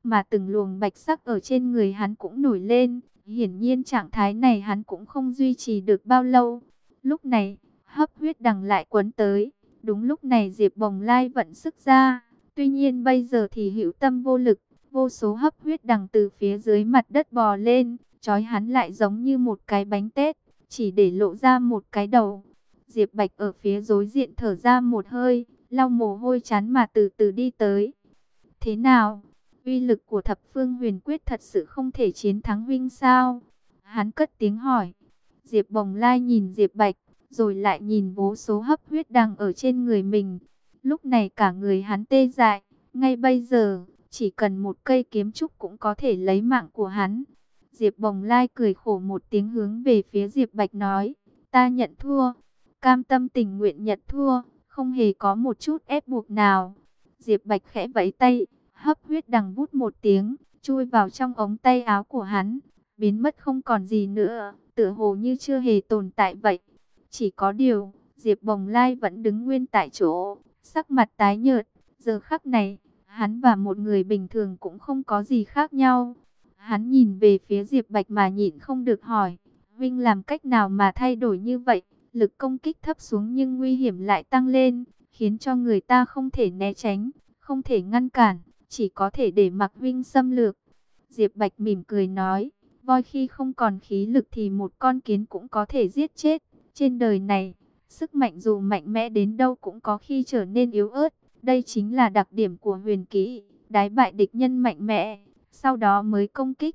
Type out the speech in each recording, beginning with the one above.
mà từng luồng bạch sắc ở trên người hắn cũng nổi lên. Hiển nhiên trạng thái này hắn cũng không duy trì được bao lâu. Lúc này, hấp huyết đằng lại quấn tới. Đúng lúc này Diệp Bồng Lai vận sức ra. Tuy nhiên bây giờ thì hữu tâm vô lực. Vô số hấp huyết đằng từ phía dưới mặt đất bò lên, trói hắn lại giống như một cái bánh tét, chỉ để lộ ra một cái đầu. Diệp Bạch ở phía đối diện thở ra một hơi, lau mồ hôi chán mà từ từ đi tới. Thế nào? Uy lực của thập phương huyền quyết thật sự không thể chiến thắng huynh sao? Hắn cất tiếng hỏi. Diệp Bồng Lai nhìn Diệp Bạch, rồi lại nhìn vô số hấp huyết đằng ở trên người mình. Lúc này cả người hắn tê dại, ngay bây giờ, chỉ cần một cây kiếm trúc cũng có thể lấy mạng của hắn. Diệp Bồng Lai cười khổ một tiếng hướng về phía Diệp Bạch nói, ta nhận thua, cam tâm tình nguyện nhận thua, không hề có một chút ép buộc nào. Diệp Bạch khẽ vẫy tay, hấp huyết đằng vút một tiếng, chui vào trong ống tay áo của hắn, biến mất không còn gì nữa, tựa hồ như chưa hề tồn tại vậy. Chỉ có điều, Diệp Bồng Lai vẫn đứng nguyên tại chỗ, sắc mặt tái nhợt, giờ khắc này, hắn và một người bình thường cũng không có gì khác nhau. Hắn nhìn về phía Diệp Bạch mà nhịn không được hỏi, Vinh làm cách nào mà thay đổi như vậy? Lực công kích thấp xuống nhưng nguy hiểm lại tăng lên, khiến cho người ta không thể né tránh, không thể ngăn cản, chỉ có thể để mặc Vinh xâm lược. Diệp Bạch mỉm cười nói, voi khi không còn khí lực thì một con kiến cũng có thể giết chết. Trên đời này, sức mạnh dù mạnh mẽ đến đâu cũng có khi trở nên yếu ớt. Đây chính là đặc điểm của huyền kỹ, đái bại địch nhân mạnh mẽ, sau đó mới công kích.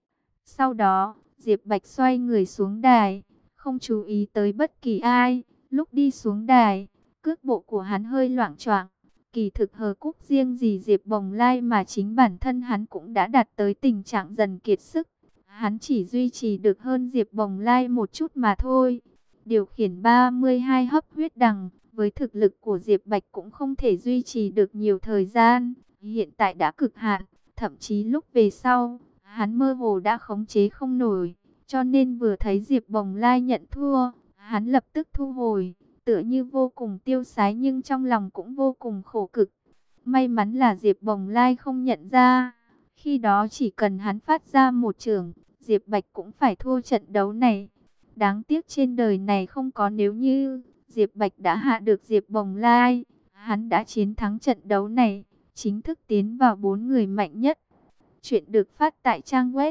Sau đó, Diệp Bạch xoay người xuống đài, không chú ý tới bất kỳ ai. Lúc đi xuống đài, cước bộ của hắn hơi loạng choạng. Kỳ thực hờ cúc riêng gì Diệp Bồng Lai mà chính bản thân hắn cũng đã đạt tới tình trạng dần kiệt sức. Hắn chỉ duy trì được hơn Diệp Bồng Lai một chút mà thôi. Điều khiển 32 hấp huyết đằng, với thực lực của Diệp Bạch cũng không thể duy trì được nhiều thời gian. Hiện tại đã cực hạn, thậm chí lúc về sau, hắn mơ hồ đã khống chế không nổi. Cho nên vừa thấy Diệp Bồng Lai nhận thua, hắn lập tức thu hồi, tựa như vô cùng tiêu sái nhưng trong lòng cũng vô cùng khổ cực. May mắn là Diệp Bồng Lai không nhận ra. Khi đó chỉ cần hắn phát ra một chưởng, Diệp Bạch cũng phải thua trận đấu này. Đáng tiếc trên đời này không có nếu như. Diệp Bạch đã hạ được Diệp Bồng Lai, hắn đã chiến thắng trận đấu này, chính thức tiến vào 4 người mạnh nhất. Chuyện được phát tại trang web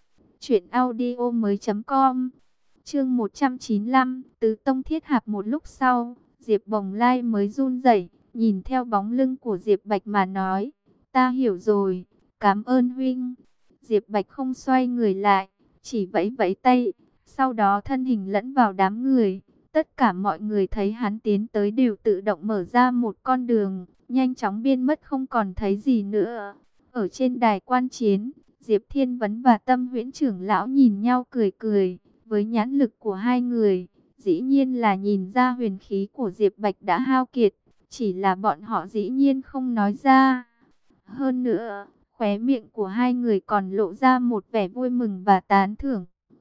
truyệnaudiomoi.com. Chương 195, Tứ Tông Thiết Hạp. Một lúc sau, Diệp Bồng Lai mới run rẩy, nhìn theo bóng lưng của Diệp Bạch mà nói, ta hiểu rồi, cảm ơn huynh. Diệp Bạch không xoay người lại, chỉ vẫy vẫy tay, sau đó thân hình lẫn vào đám người. Tất cả mọi người thấy hắn tiến tới đều tự động mở ra một con đường, nhanh chóng biến mất không còn thấy gì nữa. Ở trên đài quan chiến, Diệp Thiên Vấn và Tâm Huyễn trưởng lão nhìn nhau cười cười. Với nhãn lực của hai người, dĩ nhiên là nhìn ra huyền khí của Diệp Bạch đã hao kiệt, chỉ là bọn họ dĩ nhiên không nói ra. Hơn nữa, khóe miệng của hai người còn lộ ra một vẻ vui mừng và tán thưởng.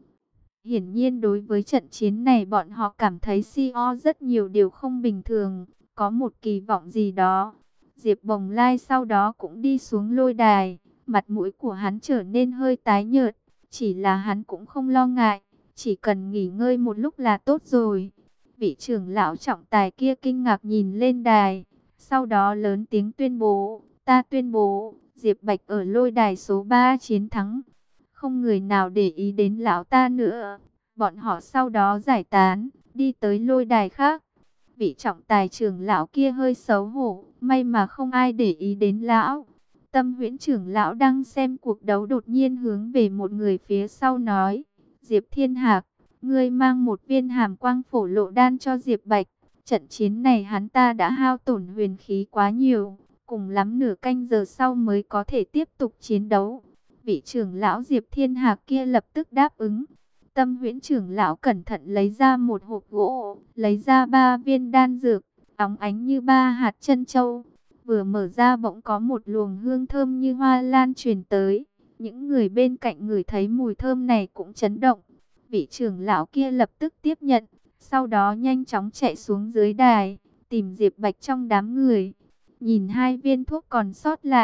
Hiển nhiên đối với trận chiến này bọn họ cảm thấy rất nhiều điều không bình thường, có một kỳ vọng gì đó. Diệp Bồng Lai sau đó cũng đi xuống lôi đài, mặt mũi của hắn trở nên hơi tái nhợt, chỉ là hắn cũng không lo ngại, chỉ cần nghỉ ngơi một lúc là tốt rồi. Vị trưởng lão trọng tài kia kinh ngạc nhìn lên đài, sau đó lớn tiếng tuyên bố, ta tuyên bố, Diệp Bạch ở lôi đài số 3 chiến thắng. Không người nào để ý đến lão ta nữa. Bọn họ sau đó giải tán, đi tới lôi đài khác. Vị trọng tài trưởng lão kia hơi xấu hổ, may mà không ai để ý đến lão. Tâm Huyễn trưởng lão đang xem cuộc đấu đột nhiên hướng về một người phía sau nói, Diệp Thiên Hạc, ngươi mang một viên hàm quang phổ lộ đan cho Diệp Bạch. Trận chiến này hắn ta đã hao tổn huyền khí quá nhiều, cùng lắm nửa canh giờ sau mới có thể tiếp tục chiến đấu. Vị trưởng lão Diệp Thiên Hạc kia lập tức đáp ứng. Tâm Huyễn trưởng lão cẩn thận lấy ra một hộp gỗ, lấy ra 3 viên đan dược, óng ánh như 3 hạt trân châu. Vừa mở ra bỗng có một luồng hương thơm như hoa lan truyền tới. Những người bên cạnh ngửi thấy mùi thơm này cũng chấn động. Vị trưởng lão kia lập tức tiếp nhận, sau đó nhanh chóng chạy xuống dưới đài, tìm Diệp Bạch trong đám người. Nhìn 2 viên thuốc còn sót lại,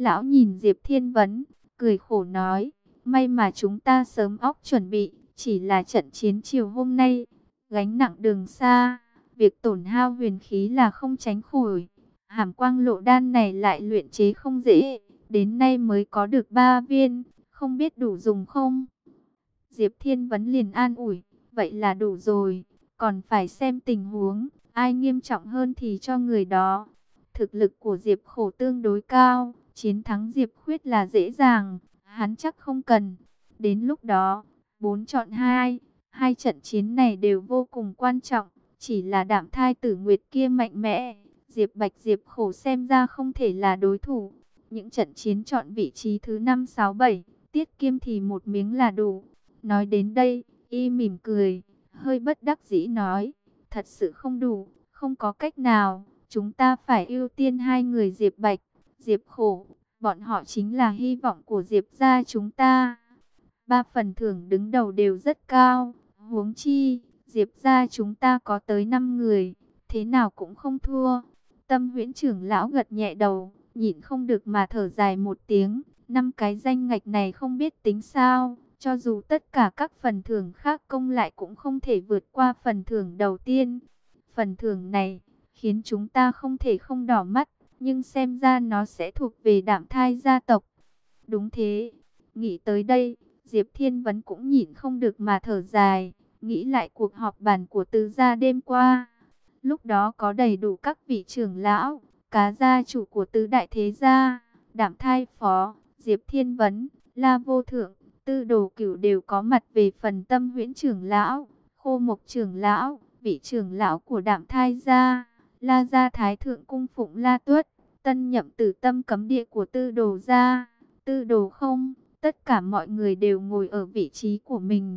Lão nhìn Diệp Thiên Vấn, cười khổ nói, may mà chúng ta sớm óc chuẩn bị, chỉ là trận chiến chiều hôm nay, gánh nặng đường xa, việc tổn hao huyền khí là không tránh khỏi. Hàm quang lộ đan này lại luyện chế không dễ, đến nay mới có được 3 viên, không biết đủ dùng không? Diệp Thiên Vấn liền an ủi, vậy là đủ rồi, còn phải xem tình huống, ai nghiêm trọng hơn thì cho người đó. Thực lực của Diệp Khổ tương đối cao, chiến thắng Diệp Khuyết là dễ dàng, hắn chắc không cần. Đến lúc đó, 4 chọn 2, hai trận chiến này đều vô cùng quan trọng, chỉ là Đạm Thai Tử Nguyệt kia mạnh mẽ, Diệp Bạch Diệp Khổ xem ra không thể là đối thủ. Những trận chiến chọn vị trí thứ 5, 6, 7, Tiết Kiêm thì một miếng là đủ. Nói đến đây, y mỉm cười, hơi bất đắc dĩ nói, thật sự không đủ, không có cách nào, chúng ta phải ưu tiên hai người Diệp Bạch, Diệp Khổ, bọn họ chính là hy vọng của Diệp gia chúng ta. 3 phần thưởng đứng đầu đều rất cao, huống chi, Diệp gia chúng ta có tới 5 người, thế nào cũng không thua. Tâm Huyễn trưởng lão gật nhẹ đầu, nhịn không được mà thở dài một tiếng, 5 cái danh ngạch này không biết tính sao. Cho dù tất cả các phần thưởng khác công lại cũng không thể vượt qua phần thưởng đầu tiên. Phần thưởng này khiến chúng ta không thể không đỏ mắt, nhưng xem ra nó sẽ thuộc về Đạm Thai gia tộc. Đúng thế, nghĩ tới đây, Diệp Thiên Vấn cũng nhịn không được mà thở dài, nghĩ lại cuộc họp bàn của Tứ gia đêm qua. Lúc đó có đầy đủ các vị trưởng lão, cá gia chủ của tứ đại thế gia, Đạm Thai phó, Diệp Thiên Vấn, La Vô Thượng, Tư Đồ Cửu đều có mặt về phần Tâm Huyễn trưởng lão, Khô Mộc trưởng lão, vị trưởng lão của Đạm Thai gia, La gia thái thượng cung phụng La Tuất, tân nhậm tử tâm cấm địa của Tư Đồ gia, Tư Đồ không, tất cả mọi người đều ngồi ở vị trí của mình.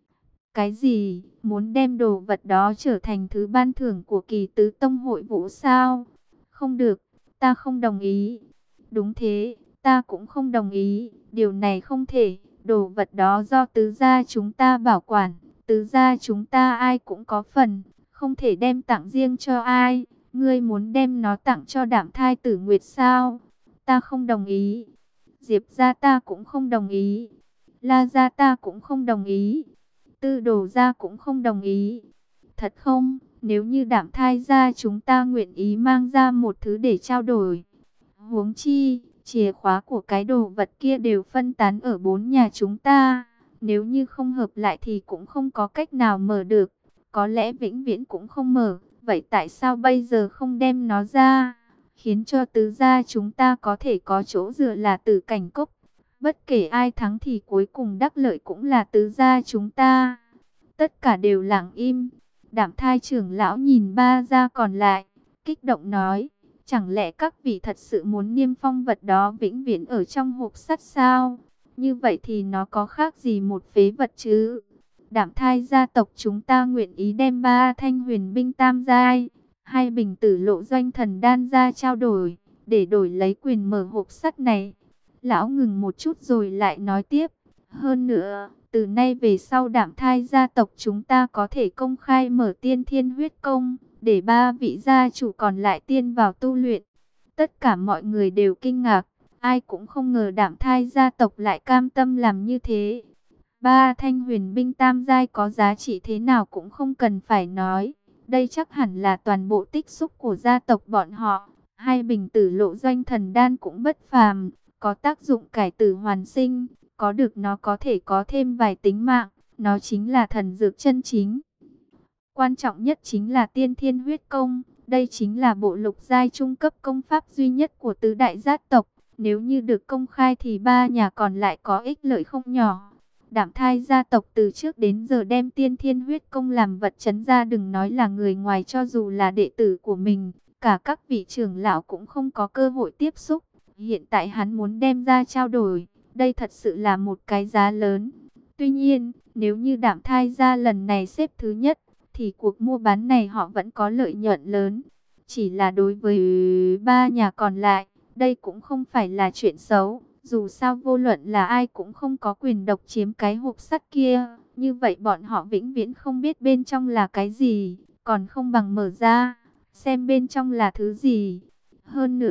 Cái gì? Muốn đem đồ vật đó trở thành thứ ban thưởng của Kỳ Tứ Tông hội vũ sao? Không được, ta không đồng ý. Đúng thế, ta cũng không đồng ý, điều này không thể. Đồ vật đó do tứ gia chúng ta bảo quản, tứ gia chúng ta ai cũng có phần, không thể đem tặng riêng cho ai. Ngươi muốn đem nó tặng cho Đạm Thai Tử Nguyệt sao? Ta không đồng ý. Diệp gia ta cũng không đồng ý. La gia ta cũng không đồng ý. Tư Đồ gia cũng không đồng ý. Thật không? Nếu như Đạm Thai gia chúng ta nguyện ý mang ra một thứ để trao đổi. Huống chi, chìa khóa của cái đồ vật kia đều phân tán ở 4 nhà chúng ta. Nếu như không hợp lại thì cũng không có cách nào mở được. Có lẽ vĩnh viễn cũng không mở. Vậy tại sao bây giờ không đem nó ra? Khiến cho tứ gia chúng ta có thể có chỗ dựa là Tử Cảnh Cốc. Bất kể ai thắng thì cuối cùng đắc lợi cũng là tứ gia chúng ta. Tất cả đều lặng im. Đạm Thai trưởng lão nhìn 3 gia còn lại, kích động nói, chẳng lẽ các vị thật sự muốn niêm phong vật đó vĩnh viễn ở trong hộp sắt sao? Như vậy thì nó có khác gì một phế vật chứ? Đạm Thai gia tộc chúng ta nguyện ý đem 3 thanh huyền binh tam giai, 2 bình tử lộ doanh thần đan ra trao đổi, để đổi lấy quyền mở hộp sắt này. Lão ngừng một chút rồi lại nói tiếp. Hơn nữa, từ nay về sau Đạm Thai gia tộc chúng ta có thể công khai mở tiên thiên huyết công, để 3 vị gia chủ còn lại tiên vào tu luyện. Tất cả mọi người đều kinh ngạc, ai cũng không ngờ Đạm Thai gia tộc lại cam tâm làm như thế. 3 thanh huyền binh tam giai có giá trị thế nào cũng không cần phải nói. Đây chắc hẳn là toàn bộ tích xúc của gia tộc bọn họ. 2 bình tử lộ doanh thần đan cũng bất phàm, có tác dụng cải tử hoàn sinh, có được nó có thể có thêm vài tính mạng, nó chính là thần dược chân chính. Quan trọng nhất chính là tiên thiên huyết công, đây chính là bộ lục giai trung cấp công pháp duy nhất của tứ đại gia tộc, nếu như được công khai thì 3 nhà còn lại có ích lợi không nhỏ. Đạm Thai gia tộc từ trước đến giờ đem tiên thiên huyết công làm vật trấn ra, đừng nói là người ngoài, cho dù là đệ tử của mình, cả các vị trưởng lão cũng không có cơ hội tiếp xúc. Hiện tại hắn muốn đem ra trao đổi, đây thật sự là một cái giá lớn. Tuy nhiên, nếu như Đạm Thai gia lần này xếp thứ nhất, thì cuộc mua bán này họ vẫn có lợi nhuận lớn. Chỉ là đối với 3 nhà còn lại, đây cũng không phải là chuyện xấu. Dù sao vô luận là ai cũng không có quyền độc chiếm cái hộp sắt kia. Như vậy bọn họ vĩnh viễn không biết bên trong là cái gì, còn không bằng mở ra, xem bên trong là thứ gì. Hơn nữa,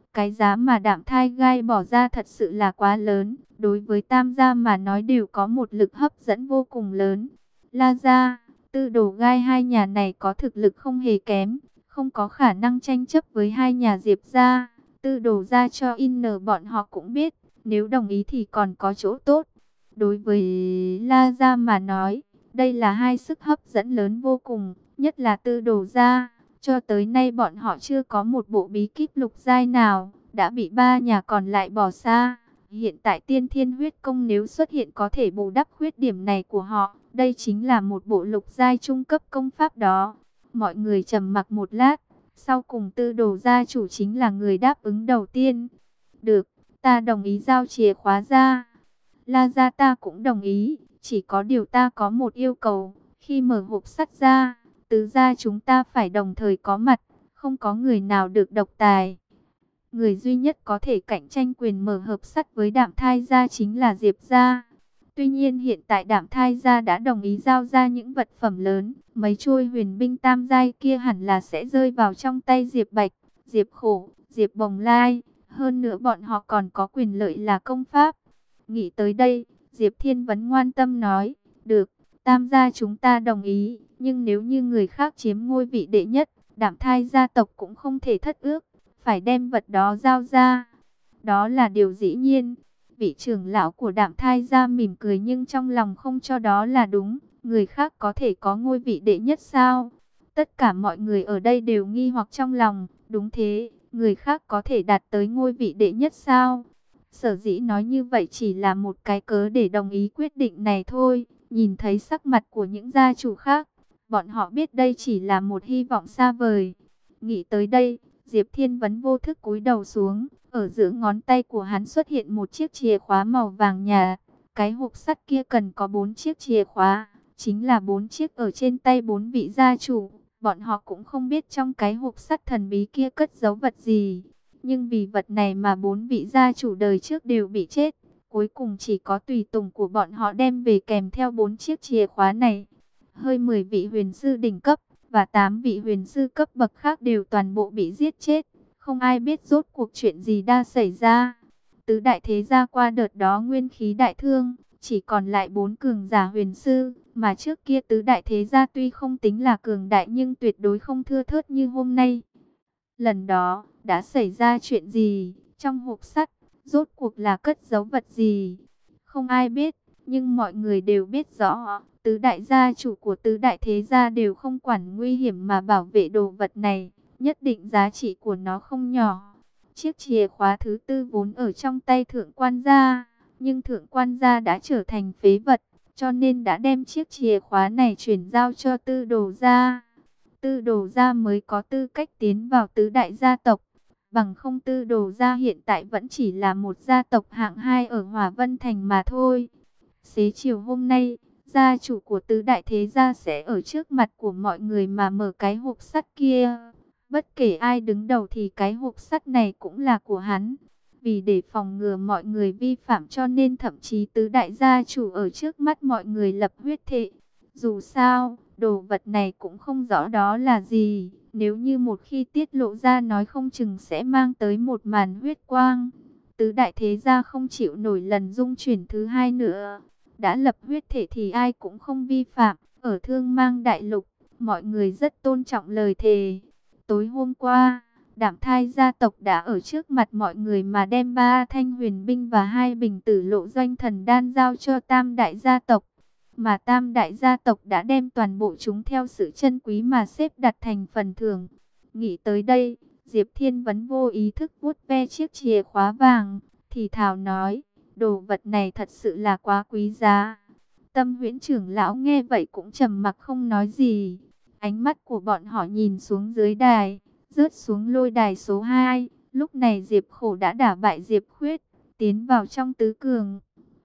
Cái giá mà Đạm Thai Gai bỏ ra thật sự là quá lớn, đối với Tam gia mà nói đều có một lực hấp dẫn vô cùng lớn. La gia, Tư Đồ Gai, hai nhà này có thực lực không hề kém, không có khả năng tranh chấp với hai nhà Diệp gia. Tư Đồ gia cho in bọn họ cũng biết, nếu đồng ý thì còn có chỗ tốt. Đối với La gia mà nói, đây là hai sức hấp dẫn lớn vô cùng, nhất là Tư Đồ gia. Cho tới nay bọn họ chưa có một bộ bí kíp lục giai nào, đã bị ba nhà còn lại bỏ xa. Hiện tại Tiên Thiên huyết công nếu xuất hiện có thể bù đắp khuyết điểm này của họ. Đây chính là một bộ lục giai trung cấp công pháp đó. Mọi người trầm mặc một lát, sau cùng Tư Đồ gia chủ chính là người đáp ứng đầu tiên. Được, ta đồng ý giao chìa khóa ra. La gia ta cũng đồng ý, chỉ có điều ta có một yêu cầu, khi mở hộp sắt ra, tứ gia chúng ta phải đồng thời có mặt, không có người nào được độc tài. Người duy nhất có thể cạnh tranh quyền mở hộp sắt với Đạm Thai gia chính là Diệp gia. Tuy nhiên hiện tại Đạm Thai gia đã đồng ý giao ra những vật phẩm lớn, mấy trôi huyền binh tam giai kia hẳn là sẽ rơi vào trong tay Diệp Bạch, Diệp Khổ, Diệp Bồng Lai, hơn nữa bọn họ còn có quyền lợi là công pháp. Nghĩ tới đây, Diệp Thiên Vấn ngoan tâm nói, được, Tam gia chúng ta đồng ý, nhưng nếu như người khác chiếm ngôi vị đệ nhất, Đạm Thai gia tộc cũng không thể thất ước, phải đem vật đó giao ra. Đó là điều dĩ nhiên. Vị trưởng lão của Đạm Thai gia mỉm cười nhưng trong lòng không cho đó là đúng. Người khác có thể có ngôi vị đệ nhất sao? Tất cả mọi người ở đây đều nghi hoặc trong lòng. Đúng thế, người khác có thể đạt tới ngôi vị đệ nhất sao? Sở dĩ nói như vậy chỉ là một cái cớ để đồng ý quyết định này thôi. Nhìn thấy sắc mặt của những gia chủ khác, bọn họ biết đây chỉ là một hy vọng xa vời. Nghĩ tới đây, Diệp Thiên Vấn vô thức cúi đầu xuống. Ở giữa ngón tay của hắn xuất hiện một chiếc chìa khóa màu vàng nhạt. Cái hộp sắt kia cần có 4 chiếc chìa khóa, chính là 4 chiếc ở trên tay 4 vị gia chủ. Bọn họ cũng không biết trong cái hộp sắt thần bí kia cất giấu vật gì. Nhưng vì vật này mà 4 vị gia chủ đời trước đều bị chết. Cuối cùng chỉ có tùy tùng của bọn họ đem về kèm theo 4 chiếc chìa khóa này. Hơi 10 vị huyền sư đỉnh cấp và 8 vị huyền sư cấp bậc khác đều toàn bộ bị giết chết. Không ai biết rốt cuộc chuyện gì đã xảy ra. Tứ đại thế gia qua đợt đó nguyên khí đại thương, chỉ còn lại 4 cường giả huyền sư. Mà trước kia tứ đại thế gia tuy không tính là cường đại nhưng tuyệt đối không thưa thớt như hôm nay. Lần đó, đã xảy ra chuyện gì? Trong hộp sắt, rốt cuộc là cất giấu vật gì? Không ai biết, nhưng mọi người đều biết rõ. Tứ đại gia chủ của tứ đại thế gia đều không quản nguy hiểm mà bảo vệ đồ vật này. Nhất định giá trị của nó không nhỏ. Chiếc chìa khóa thứ tư vốn ở trong tay thượng quan gia, nhưng thượng quan gia đã trở thành phế vật, cho nên đã đem chiếc chìa khóa này chuyển giao cho Tư Đồ gia. Tư Đồ gia mới có tư cách tiến vào tứ đại gia tộc. Bằng không Tư Đồ gia hiện tại vẫn chỉ là một gia tộc hạng 2 ở Hỏa Vân Thành mà thôi. Xế chiều hôm nay, gia chủ của tứ đại thế gia sẽ ở trước mặt của mọi người mà mở cái hộp sắt kia. Bất kể ai đứng đầu thì cái hộp sắt này cũng là của hắn. Vì để phòng ngừa mọi người vi phạm cho nên thậm chí tứ đại gia chủ ở trước mắt mọi người lập huyết thệ. Dù sao, đồ vật này cũng không rõ đó là gì. Nếu như một khi tiết lộ ra nói không chừng sẽ mang tới một màn huyết quang. Tứ đại thế gia không chịu nổi lần dung chuyển thứ hai nữa. Đã lập huyết thể thì ai cũng không vi phạm. Ở Thương Mang Đại Lục, mọi người rất tôn trọng lời thề. Tối hôm qua, Đạm Thai gia tộc đã ở trước mặt mọi người mà đem 3 thanh huyền binh và 2 bình tử lộ doanh thần đan giao cho Tam đại gia tộc. Mà Tam đại gia tộc đã đem toàn bộ chúng theo sự chân quý mà xếp đặt thành phần thưởng. Nghĩ tới đây, Diệp Thiên Vấn vô ý thức vuốt ve chiếc chìa khóa vàng, thì thào nói, đồ vật này thật sự là quá quý giá. Tâm Huyễn trưởng lão nghe vậy cũng trầm mặc không nói gì. Ánh mắt của bọn họ nhìn xuống dưới đài, rớt xuống lôi đài số 2. Lúc này Diệp Khổ đã đả bại Diệp Khuyết, tiến vào trong tứ cường.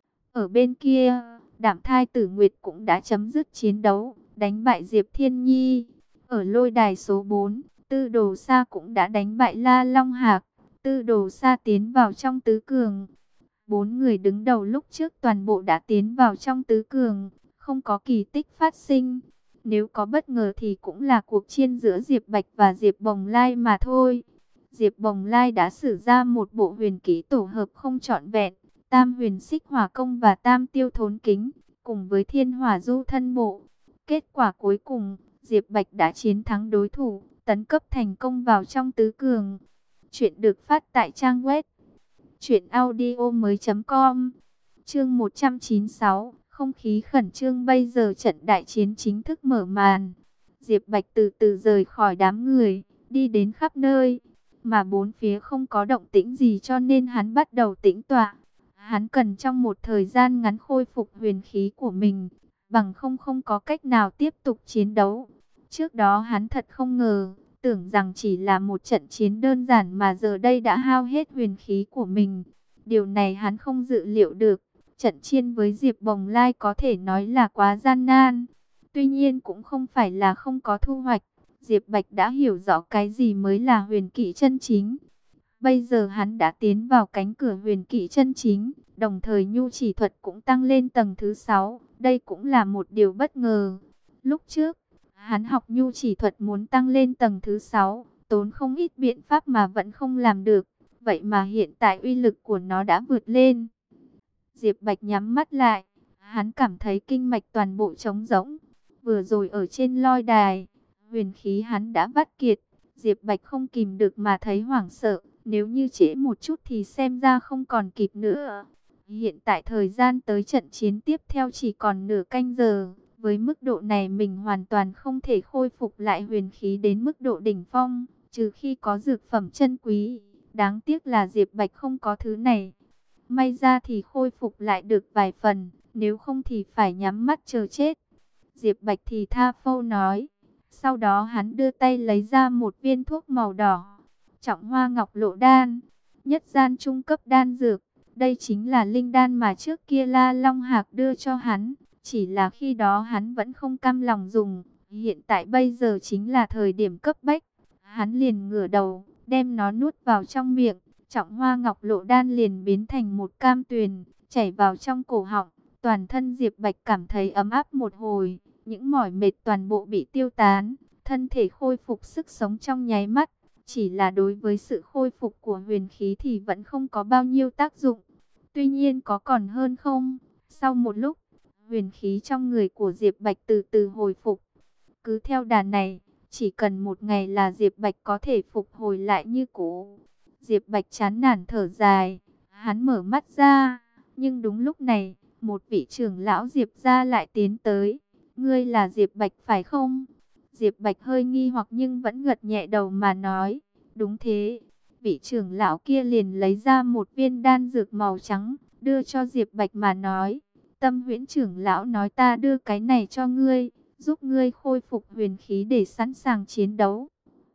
Ở bên kia, Đạm Thai Tử Nguyệt cũng đã chấm dứt chiến đấu, đánh bại Diệp Thiên Nhi. Ở lôi đài số 4, Tư Đồ Sa cũng đã đánh bại La Long Hạc. Tư Đồ Sa tiến vào trong tứ cường. 4 người đứng đầu lúc trước toàn bộ đã tiến vào trong tứ cường, không có kỳ tích phát sinh. Nếu có bất ngờ thì cũng là cuộc chiến giữa Diệp Bạch và Diệp Bồng Lai mà thôi. Diệp Bồng Lai đã sử ra một bộ huyền kỹ tổ hợp không trọn vẹn, Tam Huyền Xích Hỏa Công và Tam Tiêu Thốn Kính, cùng với Thiên Hỏa Du Thân Bộ. Kết quả cuối cùng, Diệp Bạch đã chiến thắng đối thủ, tấn cấp thành công vào trong tứ cường. Chuyện được phát tại trang web truyệnaudiomoi.com. Chương 196, không khí khẩn trương, bây giờ trận đại chiến chính thức mở màn. Diệp Bạch từ từ rời khỏi đám người, đi đến khắp nơi, mà bốn phía không có động tĩnh gì cho nên hắn bắt đầu tĩnh tọa. Hắn cần trong một thời gian ngắn khôi phục huyền khí của mình, bằng không có cách nào tiếp tục chiến đấu. Trước đó hắn thật không ngờ, tưởng rằng chỉ là một trận chiến đơn giản mà giờ đây đã hao hết huyền khí của mình. Điều này hắn không dự liệu được. Trận chiến với Diệp Bồng Lai có thể nói là quá gian nan. Tuy nhiên cũng không phải là không có thu hoạch. Diệp Bạch đã hiểu rõ cái gì mới là huyền kỹ chân chính. Bây giờ hắn đã tiến vào cánh cửa huyền kỹ chân chính, đồng thời nhu chỉ thuật cũng tăng lên tầng thứ 6. Đây cũng là một điều bất ngờ. Lúc trước, hắn học nhu chỉ thuật muốn tăng lên tầng thứ 6, tốn không ít biện pháp mà vẫn không làm được. Vậy mà hiện tại uy lực của nó đã vượt lên. Diệp Bạch nhắm mắt lại, hắn cảm thấy kinh mạch toàn bộ trống rỗng. Vừa rồi ở trên lôi đài, huyền khí hắn đã vắt kiệt. Diệp Bạch không kìm được mà thấy hoảng sợ, nếu như trễ một chút thì xem ra không còn kịp nữa. Hiện tại thời gian tới trận chiến tiếp theo chỉ còn nửa canh giờ. Với mức độ này mình hoàn toàn không thể khôi phục lại huyền khí đến mức độ đỉnh phong, trừ khi có dược phẩm chân quý. Đáng tiếc là Diệp Bạch không có thứ này. May ra thì khôi phục lại được vài phần, nếu không thì phải nhắm mắt chờ chết. Diệp Bạch thì tha phâu nói. Sau đó hắn đưa tay lấy ra một viên thuốc màu đỏ. Trọng Hoa Ngọc Lộ Đan, nhất gian trung cấp đan dược. Đây chính là linh đan mà trước kia La Long Hạc đưa cho hắn. Chỉ là khi đó hắn vẫn không cam lòng dùng. Hiện tại bây giờ chính là thời điểm cấp bách. Hắn liền ngửa đầu, đem nó nuốt vào trong miệng. Trọng Hoa Ngọc Lộ Đan liền biến thành một cam tuyền, chảy vào trong cổ họng. Toàn thân Diệp Bạch cảm thấy ấm áp một hồi. Những mỏi mệt toàn bộ bị tiêu tán. Thân thể khôi phục sức sống trong nháy mắt. Chỉ là đối với sự khôi phục của huyền khí thì vẫn không có bao nhiêu tác dụng. Tuy nhiên có còn hơn không? Sau một lúc, huyền khí trong người của Diệp Bạch từ từ hồi phục. Cứ theo đà này, chỉ cần một ngày là Diệp Bạch có thể phục hồi lại như cũ. Diệp Bạch chán nản thở dài, hắn mở mắt ra, nhưng đúng lúc này, một vị trưởng lão Diệp gia lại tiến tới. Ngươi là Diệp Bạch phải không? Diệp Bạch hơi nghi hoặc nhưng vẫn gật nhẹ đầu mà nói, đúng thế. Vị trưởng lão kia liền lấy ra một viên đan dược màu trắng, đưa cho Diệp Bạch mà nói, Tâm Huyễn trưởng lão nói ta đưa cái này cho ngươi, giúp ngươi khôi phục huyền khí để sẵn sàng chiến đấu.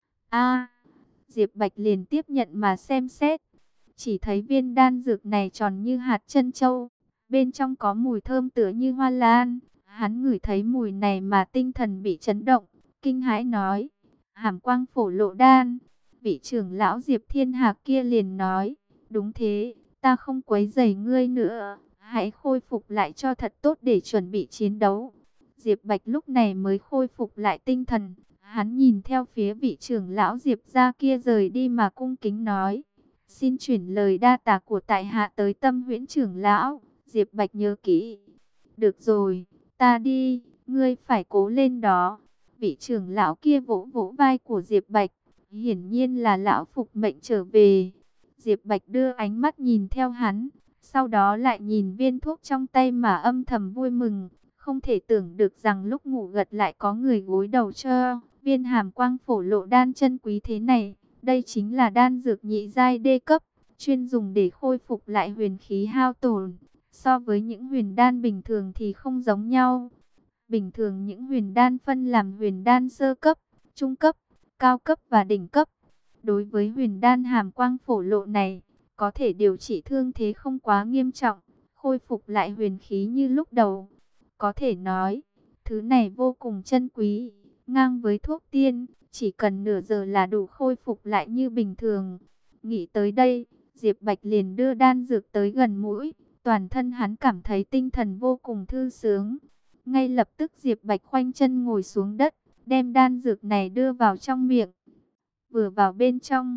A, Diệp Bạch liền tiếp nhận mà xem xét. Chỉ thấy viên đan dược này tròn như hạt trân châu, bên trong có mùi thơm tựa như hoa lan. Hắn ngửi thấy mùi này mà tinh thần bị chấn động, kinh hãi nói, Hàm Quang Phổ Lộ Đan. Vị trưởng lão Diệp Thiên Hạc kia liền nói, đúng thế, ta không quấy rầy ngươi nữa, hãy khôi phục lại cho thật tốt để chuẩn bị chiến đấu. Diệp Bạch lúc này mới khôi phục lại tinh thần, hắn nhìn theo phía vị trưởng lão Diệp gia kia rời đi mà cung kính nói, xin chuyển lời đa tạ của tại hạ tới Tâm Huyễn trưởng lão. Diệp Bạch nhớ kỹ. Được rồi, ta đi, ngươi phải cố lên đó. Vị trưởng lão kia vỗ vỗ vai của Diệp Bạch, hiển nhiên là lão phục mệnh trở về. Diệp Bạch đưa ánh mắt nhìn theo hắn, sau đó lại nhìn viên thuốc trong tay mà âm thầm vui mừng. Không thể tưởng được rằng lúc ngủ gật lại có người gối đầu cho viên Hàm Quang Phổ Lộ Đan chân quý thế này. Đây chính là đan dược nhị giai đê cấp, chuyên dùng để khôi phục lại huyền khí hao tổn. So với những huyền đan bình thường thì không giống nhau. Bình thường những huyền đan phân làm huyền đan sơ cấp, trung cấp, cao cấp và đỉnh cấp. Đối với huyền đan Hàm Quang Phổ Lộ này, có thể điều trị thương thế không quá nghiêm trọng, khôi phục lại huyền khí như lúc đầu. Có thể nói, thứ này vô cùng chân quý, ngang với thuốc tiên, chỉ cần nửa giờ là đủ khôi phục lại như bình thường. Nghĩ tới đây, Diệp Bạch liền đưa đan dược tới gần mũi, toàn thân hắn cảm thấy tinh thần vô cùng thư sướng. Ngay lập tức Diệp Bạch khoanh chân ngồi xuống đất, đem đan dược này đưa vào trong miệng. Vừa vào bên trong,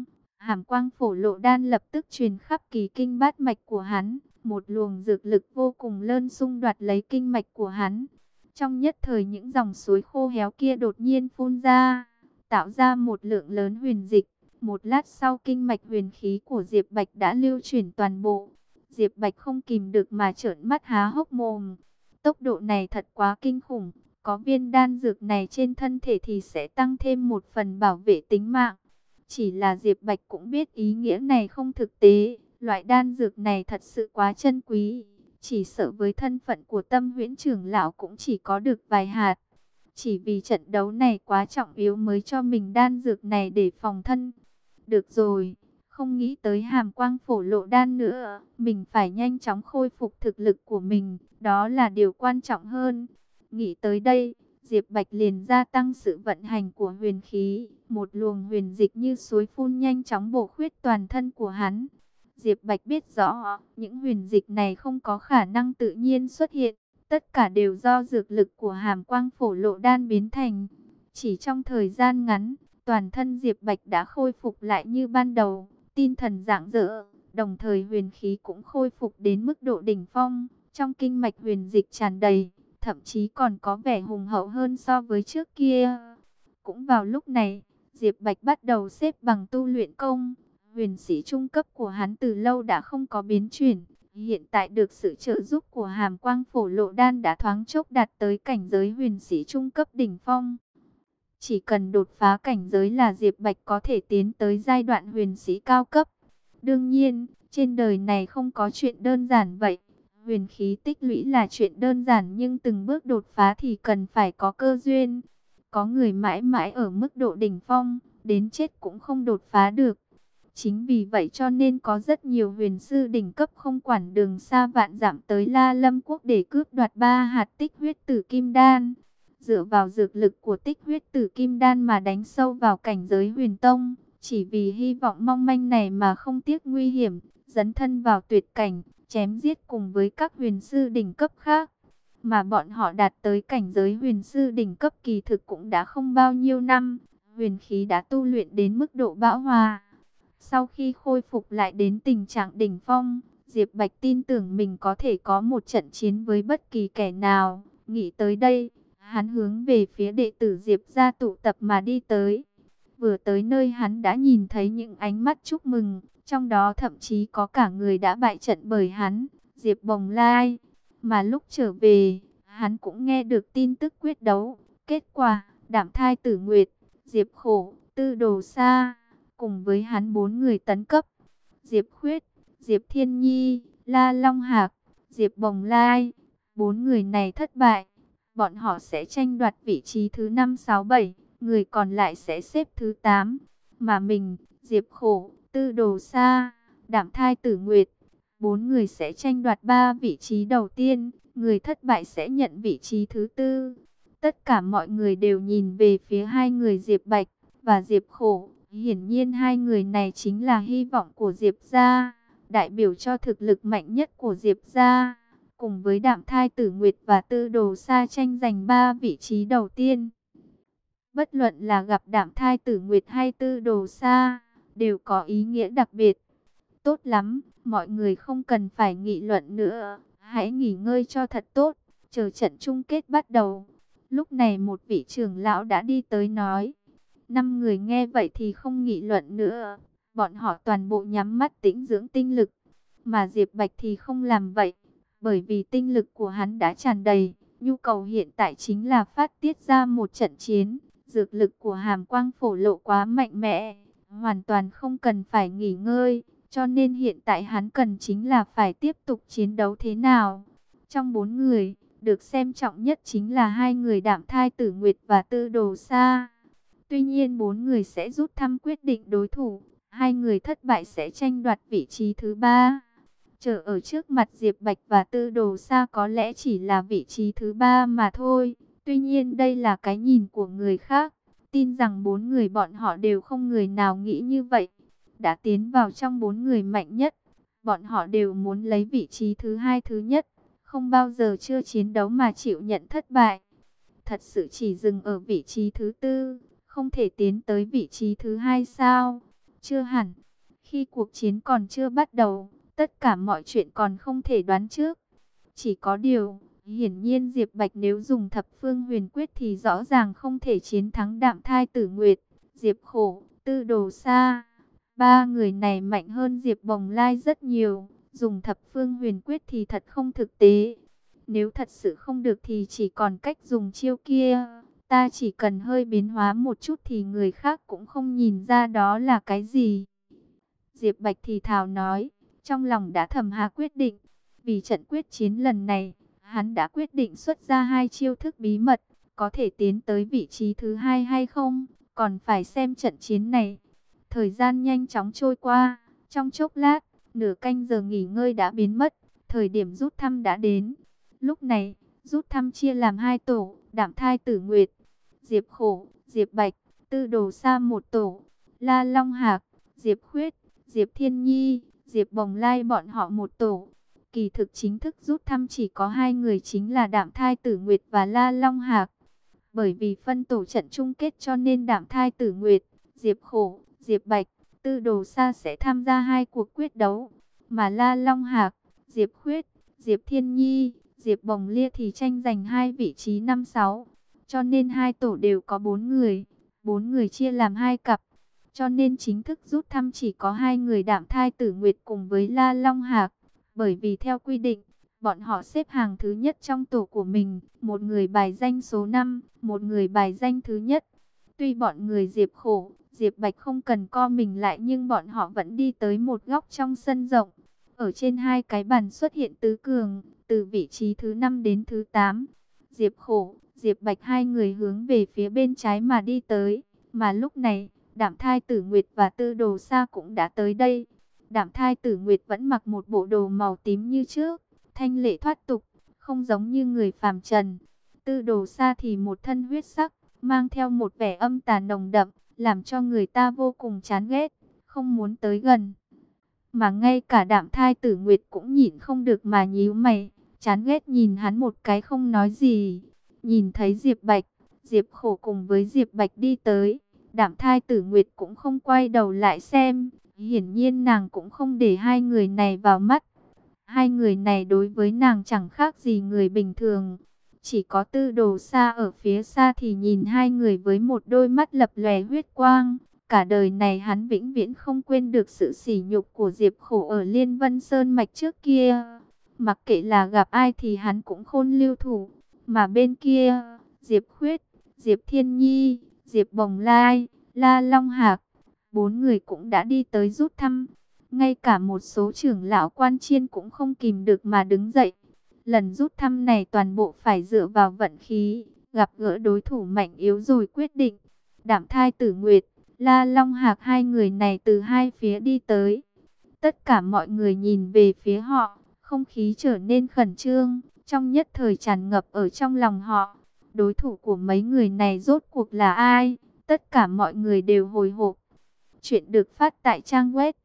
Hàm quang phổ lộ đan lập tức truyền khắp kỳ kinh bát mạch của hắn. Một luồng dược lực vô cùng lớn xung đoạt lấy kinh mạch của hắn. Trong nhất thời những dòng suối khô héo kia đột nhiên phun ra, tạo ra một lượng lớn huyền dịch. Một lát sau kinh mạch huyền khí của Diệp Bạch đã lưu chuyển toàn bộ. Diệp Bạch không kìm được mà trợn mắt há hốc mồm. Tốc độ này thật quá kinh khủng. Có viên đan dược này trên thân thể thì sẽ tăng thêm một phần bảo vệ tính mạng. Chỉ là Diệp Bạch cũng biết ý nghĩa này không thực tế. Loại đan dược này thật sự quá chân quý. Chỉ sợ với thân phận của Tâm Huyễn trưởng lão cũng chỉ có được vài hạt. Chỉ vì trận đấu này quá trọng yếu mới cho mình đan dược này để phòng thân. Được rồi, không nghĩ tới hàm quang phổ lộ đan nữa. Mình phải nhanh chóng khôi phục thực lực của mình. Đó là điều quan trọng hơn. Nghĩ tới đây, Diệp Bạch liền gia tăng sự vận hành của huyền khí. Một luồng huyền dịch như suối phun nhanh chóng bổ khuyết toàn thân của hắn. Diệp Bạch biết rõ, những huyền dịch này không có khả năng tự nhiên xuất hiện. Tất cả đều do dược lực của hàm quang phổ lộ đan biến thành. Chỉ trong thời gian ngắn, toàn thân Diệp Bạch đã khôi phục lại như ban đầu, tinh thần rạng rỡ. Đồng thời huyền khí cũng khôi phục đến mức độ đỉnh phong. Trong kinh mạch huyền dịch tràn đầy, thậm chí còn có vẻ hùng hậu hơn so với trước kia. Cũng vào lúc này, Diệp Bạch bắt đầu xếp bằng tu luyện công. Huyền sĩ trung cấp của hắn từ lâu đã không có biến chuyển. Hiện tại được sự trợ giúp của hàm quang phổ lộ đan đã thoáng chốc đạt tới cảnh giới huyền sĩ trung cấp đỉnh phong. Chỉ cần đột phá cảnh giới là Diệp Bạch có thể tiến tới giai đoạn huyền sĩ cao cấp. Đương nhiên, trên đời này không có chuyện đơn giản vậy. Huyền khí tích lũy là chuyện đơn giản nhưng từng bước đột phá thì cần phải có cơ duyên. Có người mãi mãi ở mức độ đỉnh phong, đến chết cũng không đột phá được. Chính vì vậy cho nên có rất nhiều huyền sư đỉnh cấp không quản đường xa vạn dặm tới La Lâm Quốc để cướp đoạt 3 hạt tích huyết tử kim đan. Dựa vào dược lực của tích huyết tử kim đan mà đánh sâu vào cảnh giới huyền tông. Chỉ vì hy vọng mong manh này mà không tiếc nguy hiểm, dấn thân vào tuyệt cảnh, chém giết cùng với các huyền sư đỉnh cấp khác. Mà bọn họ đạt tới cảnh giới huyền sư đỉnh cấp kỳ thực cũng đã không bao nhiêu năm. Huyền khí đã tu luyện đến mức độ bão hòa. Sau khi khôi phục lại đến tình trạng đỉnh phong, Diệp Bạch tin tưởng mình có thể có một trận chiến với bất kỳ kẻ nào. Nghĩ tới đây, hắn hướng về phía đệ tử Diệp gia tụ tập mà đi tới. Vừa tới nơi hắn đã nhìn thấy những ánh mắt chúc mừng, trong đó thậm chí có cả người đã bại trận bởi hắn, Diệp Bồng Lai. Mà lúc trở về, hắn cũng nghe được tin tức quyết đấu. Kết quả, Đạm Thai Tử Nguyệt, Diệp Khổ, Tư Đồ Sa, cùng với hắn 4 người tấn cấp. Diệp Khuyết, Diệp Thiên Nhi, La Long Hạc, Diệp Bồng Lai. 4 người này thất bại. Bọn họ sẽ tranh đoạt vị trí thứ 5, 6, 7. Người còn lại sẽ xếp thứ 8. Mà mình, Diệp Khổ, Tư Đồ Sa, Đạm Thai Tử Nguyệt, 4 người sẽ tranh đoạt 3 vị trí đầu tiên. Người thất bại sẽ nhận vị trí thứ 4. Tất cả mọi người đều nhìn về phía hai người Diệp Bạch và Diệp Khổ. Hiển nhiên hai người này chính là hy vọng của Diệp gia, đại biểu cho thực lực mạnh nhất của Diệp gia. Cùng với Đạm Thai Tử Nguyệt và Tư Đồ Sa tranh giành 3 vị trí đầu tiên. Bất luận là gặp Đạm Thai Tử Nguyệt hay Tư Đồ Sa, đều có ý nghĩa đặc biệt. Tốt lắm, mọi người không cần phải nghị luận nữa, hãy nghỉ ngơi cho thật tốt, chờ trận chung kết bắt đầu. Lúc này một vị trưởng lão đã đi tới nói. 5 người nghe vậy thì không nghị luận nữa, bọn họ toàn bộ nhắm mắt tĩnh dưỡng tinh lực. Mà Diệp Bạch thì không làm vậy, bởi vì tinh lực của hắn đã tràn đầy, nhu cầu hiện tại chính là phát tiết ra một trận chiến. Dược lực của hàm quang phổ lộ quá mạnh mẽ, hoàn toàn không cần phải nghỉ ngơi, cho nên hiện tại hắn cần chính là phải tiếp tục chiến đấu thế nào. Trong 4 người, được xem trọng nhất chính là 2 người Đạm Thai Tử Nguyệt và Tư Đồ Sa. Tuy nhiên 4 người sẽ rút thăm quyết định đối thủ, 2 người thất bại sẽ tranh đoạt vị trí thứ 3. Chờ ở trước mặt Diệp Bạch và Tư Đồ Sa có lẽ chỉ là vị trí thứ 3 mà thôi. Tuy nhiên đây là cái nhìn của người khác. Tin rằng 4 người bọn họ đều không người nào nghĩ như vậy. Đã tiến vào trong 4 người mạnh nhất, bọn họ đều muốn lấy vị trí thứ 2 thứ nhất. Không bao giờ chưa chiến đấu mà chịu nhận thất bại. Thật sự chỉ dừng ở vị trí thứ 4, không thể tiến tới vị trí thứ 2 sao? Chưa hẳn. Khi cuộc chiến còn chưa bắt đầu, tất cả mọi chuyện còn không thể đoán trước. Chỉ có điều, hiển nhiên Diệp Bạch nếu dùng thập phương huyền quyết thì rõ ràng không thể chiến thắng Đạm Thai Tử Nguyệt, Diệp Khổ, Tư Đồ Sa. Ba người này mạnh hơn Diệp Bồng Lai rất nhiều, dùng thập phương huyền quyết thì thật không thực tế. Nếu thật sự không được thì chỉ còn cách dùng chiêu kia. Ta chỉ cần hơi biến hóa một chút thì người khác cũng không nhìn ra đó là cái gì. Diệp Bạch thì thào nói, trong lòng đã thầm hạ quyết định. Vì trận quyết chiến lần này, hắn đã quyết định xuất ra 2 chiêu thức bí mật, có thể tiến tới vị trí thứ 2 hay không, còn phải xem trận chiến này. Thời gian nhanh chóng trôi qua, trong chốc lát, nửa canh giờ nghỉ ngơi đã biến mất, thời điểm rút thăm đã đến. Lúc này, rút thăm chia làm 2 tổ, Đạm Thai Tử Nguyệt, Diệp Khổ, Diệp Bạch, Tư Đồ Sa một tổ, La Long Hạc, Diệp Khuyết, Diệp Thiên Nhi, Diệp Bồng Lai bọn họ một tổ. Kỳ thực chính thức rút thăm chỉ có 2 người, chính là Đạm Thai Tử Nguyệt và La Long Hạc. Bởi vì phân tổ trận chung kết cho nên Đạm Thai Tử Nguyệt, Diệp Khổ, Diệp Bạch, Tư Đồ Sa sẽ tham gia 2 cuộc quyết đấu. Mà La Long Hạc, Diệp Khuyết, Diệp Thiên Nhi, Diệp Bồng Lia thì tranh giành 2 vị trí 5-6. Cho nên 2 tổ đều có 4 người, 4 người chia làm 2 cặp. Cho nên chính thức rút thăm chỉ có 2 người, Đạm Thai Tử Nguyệt cùng với La Long Hạc. Bởi vì theo quy định, bọn họ xếp hàng thứ nhất trong tổ của mình, một người bài danh số 5, một người bài danh thứ nhất. Tuy bọn người Diệp Khổ, Diệp Bạch không cần co mình lại nhưng bọn họ vẫn đi tới một góc trong sân rộng. Ở trên 2 cái bàn xuất hiện tứ cường, từ vị trí thứ 5 đến thứ 8. Diệp Khổ, Diệp Bạch 2 người hướng về phía bên trái mà đi tới. Mà lúc này, Đạm Thai Tử Nguyệt và Tư Đồ Sa cũng đã tới đây. Đạm Thai Tử Nguyệt vẫn mặc một bộ đồ màu tím như trước, thanh lệ thoát tục, không giống như người phàm trần. Tư Đồ Sa thì một thân huyết sắc, mang theo một vẻ âm tà nồng đậm, làm cho người ta vô cùng chán ghét, không muốn tới gần. Mà ngay cả Đạm Thai Tử Nguyệt cũng nhịn không được mà nhíu mày, chán ghét nhìn hắn một cái không nói gì. Nhìn thấy Diệp Bạch, Diệp Khổ cùng với Diệp Bạch đi tới, Đạm Thai Tử Nguyệt cũng không quay đầu lại xem. Hiển nhiên nàng cũng không để 2 người này vào mắt. 2 người này đối với nàng chẳng khác gì người bình thường. Chỉ có Tư Đồ Sa ở phía xa thì nhìn 2 người với một đôi mắt lập lòe huyết quang. Cả đời này hắn vĩnh viễn không quên được sự sỉ nhục của Diệp Khổ ở Liên Vân Sơn Mạch trước kia. Mặc kệ là gặp ai thì hắn cũng khôn lưu thủ. Mà bên kia, Diệp Khuyết, Diệp Thiên Nhi, Diệp Bồng Lai, La Long Hạc, 4 người cũng đã đi tới rút thăm. Ngay cả một số trưởng lão quan chiên cũng không kìm được mà đứng dậy. Lần rút thăm này toàn bộ phải dựa vào vận khí, gặp gỡ đối thủ mạnh yếu rồi quyết định. Đạm Thai Tử Nguyệt, La Long Hạc 2 người này từ 2 phía đi tới. Tất cả mọi người nhìn về phía họ, không khí trở nên khẩn trương, trong nhất thời tràn ngập ở trong lòng họ. Đối thủ của mấy người này rốt cuộc là ai? Tất cả mọi người đều hồi hộp. Chuyện được phát tại trang web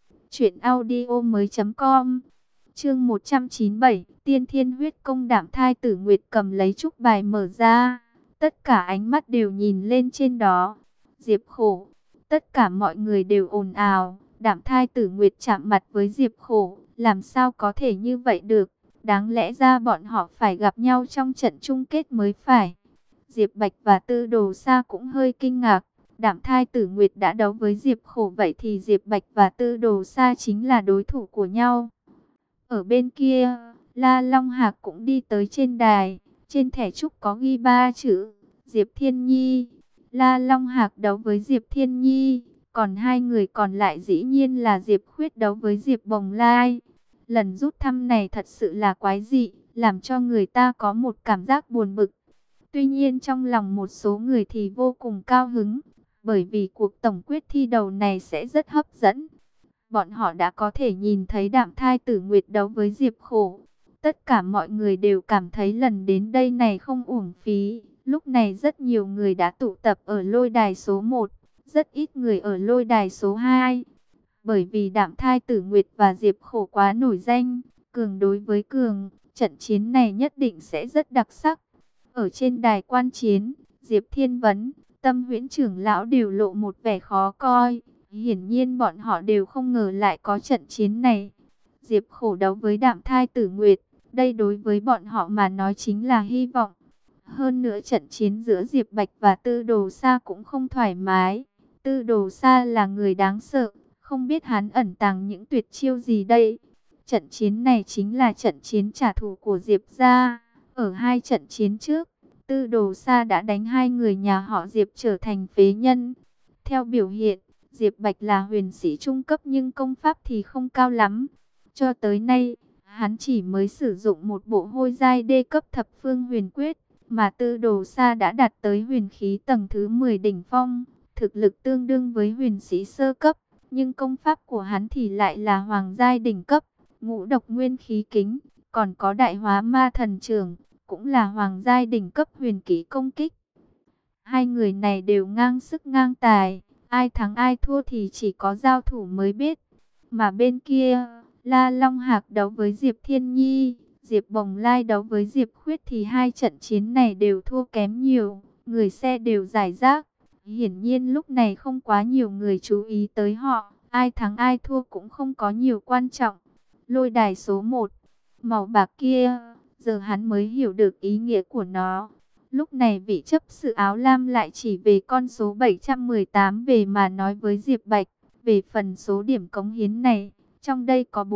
truyệnaudiomoi.com. Chương 197, Tiên Thiên Huyết Công. Đạm Thai Tử Nguyệt cầm lấy trúc bài mở ra, tất cả ánh mắt đều nhìn lên trên đó. Diệp Khổ, tất cả mọi người đều ồn ào. Đạm Thai Tử Nguyệt chạm mặt với Diệp Khổ, làm sao có thể như vậy được? Đáng lẽ ra bọn họ phải gặp nhau trong trận chung kết mới phải. Diệp Bạch và Tư Đồ Sa cũng hơi kinh ngạc. Đạm Thai Tử Nguyệt đã đấu với Diệp Khổ, vậy thì Diệp Bạch và Tư Đồ Sa chính là đối thủ của nhau. Ở bên kia, La Long Hạc cũng đi tới trên đài. Trên thẻ trúc có ghi 3 chữ Diệp Thiên Nhi. La Long Hạc đấu với Diệp Thiên Nhi. Còn 2 người còn lại dĩ nhiên là Diệp Khuyết đấu với Diệp Bồng Lai. Lần rút thăm này thật sự là quái dị, làm cho người ta có một cảm giác buồn bực. Tuy nhiên trong lòng một số người thì vô cùng cao hứng, bởi vì cuộc tổng quyết thi đầu này sẽ rất hấp dẫn. Bọn họ đã có thể nhìn thấy Đạm Thai Tử Nguyệt đấu với Diệp Khổ. Tất cả mọi người đều cảm thấy lần đến đây này không uổng phí. Lúc này rất nhiều người đã tụ tập ở lôi đài số 1, rất ít người ở lôi đài số 2. Bởi vì Đạm Thai Tử Nguyệt và Diệp Khổ quá nổi danh, cường đối với cường, trận chiến này nhất định sẽ rất đặc sắc. Ở trên đài quan chiến, Diệp Thiên Vấn, Tâm Huyễn trưởng lão đều lộ một vẻ khó coi. Hiển nhiên bọn họ đều không ngờ lại có trận chiến này. Diệp Khổ đấu với Đạm Thai Tử Nguyệt, đây đối với bọn họ mà nói chính là hy vọng. Hơn nữa trận chiến giữa Diệp Bạch và Tư Đồ Sa cũng không thoải mái. Tư Đồ Sa là người đáng sợ, không biết hắn ẩn tàng những tuyệt chiêu gì đây. Trận chiến này chính là trận chiến trả thù của Diệp gia. Ở hai trận chiến trước, Tư Đồ Sa đã đánh hai người nhà họ Diệp trở thành phế nhân. Theo biểu hiện, Diệp Bạch là huyền sĩ trung cấp nhưng công pháp thì không cao lắm. Cho tới nay, hắn chỉ mới sử dụng một bộ hôi giai đê cấp thập phương huyền quyết, mà Tư Đồ Sa đã đạt tới huyền khí tầng thứ 10 đỉnh phong, thực lực tương đương với huyền sĩ sơ cấp, nhưng công pháp của hắn thì lại là hoàng giai đỉnh cấp, ngũ độc nguyên khí kính, còn có đại hóa ma thần trường, cũng là hoàng giai đỉnh cấp huyền kỹ công kích. Hai người này đều ngang sức ngang tài, ai thắng ai thua thì chỉ có giao thủ mới biết. Mà bên kia, La Long Hạc đấu với Diệp Thiên Nhi, Diệp Bồng Lai đấu với Diệp Khuyết thì hai trận chiến này đều thua kém nhiều, người xe đều giải rác. Hiển nhiên lúc này không quá nhiều người chú ý tới họ, ai thắng ai thua cũng không có nhiều quan trọng. Lôi đài số 1, màu bạc kia, giờ hắn mới hiểu được ý nghĩa của nó. Lúc này vị chấp sự áo lam lại chỉ về con số 718 về mà nói với Diệp Bạch, về phần số điểm cống hiến này. Trong đây có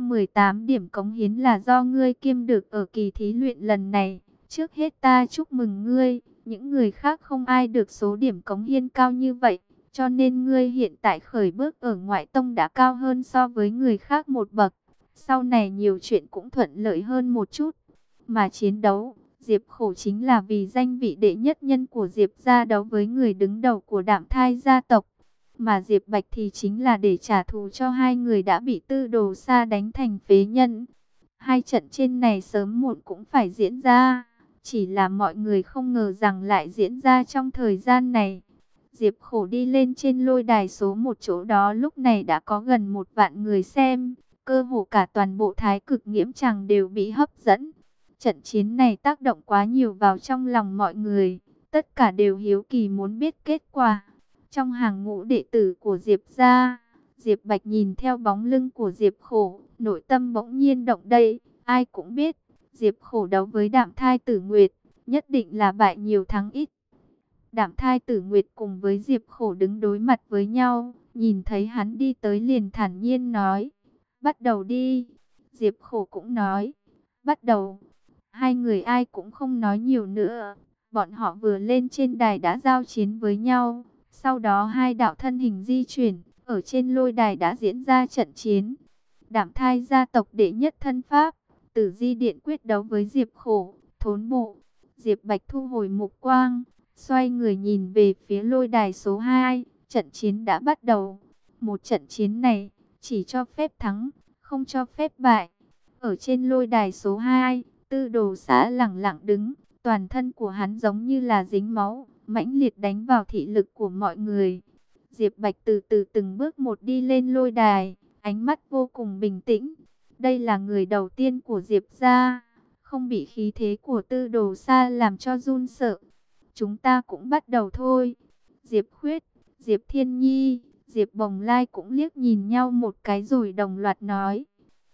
418 điểm cống hiến là do ngươi kiêm được ở kỳ thí luyện lần này. Trước hết ta chúc mừng ngươi, những người khác không ai được số điểm cống hiến cao như vậy. Cho nên ngươi hiện tại khởi bước ở ngoại tông đã cao hơn so với người khác một bậc. Sau này nhiều chuyện cũng thuận lợi hơn một chút. Mà chiến đấu, Diệp Khổ chính là vì danh vị đệ nhất nhân của Diệp gia đấu với người đứng đầu của Đạm Thai gia tộc. Mà Diệp Bạch thì chính là để trả thù cho hai người đã bị Tư Đồ Sa đánh thành phế nhân. Hai trận trên này sớm muộn cũng phải diễn ra. Chỉ là mọi người không ngờ rằng lại diễn ra trong thời gian này. Diệp Khổ đi lên trên lôi đài số 1 chỗ đó lúc này đã có gần 1 vạn người xem. Cơ hồ cả toàn bộ Thái Cực Nghiễm Tràng đều bị hấp dẫn. Trận chiến này tác động quá nhiều vào trong lòng mọi người. Tất cả đều hiếu kỳ muốn biết kết quả. Trong hàng ngũ đệ tử của Diệp gia, Diệp Bạch nhìn theo bóng lưng của Diệp Khổ, nội tâm bỗng nhiên động đây. Ai cũng biết, Diệp Khổ đấu với Đạm Thai Tử Nguyệt, nhất định là bại nhiều thắng ít. Đạm Thai Tử Nguyệt cùng với Diệp Khổ đứng đối mặt với nhau, nhìn thấy hắn đi tới liền thản nhiên nói, bắt đầu đi. Diệp Khổ cũng nói, bắt đầu. Hai người ai cũng không nói nhiều nữa, bọn họ vừa lên trên đài đã giao chiến với nhau. Sau đó hai đạo thân hình di chuyển, ở trên lôi đài đã diễn ra trận chiến. Đạm Thai gia tộc đệ nhất thân pháp, Tử Di Điện quyết đấu với Diệp Khổ, thốn bộ. Diệp Bạch thu hồi mục quang, xoay người nhìn về phía lôi đài số 2, trận chiến đã bắt đầu. Một trận chiến này, chỉ cho phép thắng, không cho phép bại. Ở trên lôi đài số 2, Tư Đồ Sa lẳng lặng đứng, toàn thân của hắn giống như là dính máu, mãnh liệt đánh vào thị lực của mọi người. Diệp Bạch từ từ từng bước một đi lên lôi đài, ánh mắt vô cùng bình tĩnh. Đây là người đầu tiên của Diệp gia, không bị khí thế của Tư Đồ Sa làm cho run sợ. Chúng ta cũng bắt đầu thôi. Diệp Khuyết, Diệp Thiên Nhi, Diệp Bồng Lai cũng liếc nhìn nhau một cái rồi đồng loạt nói.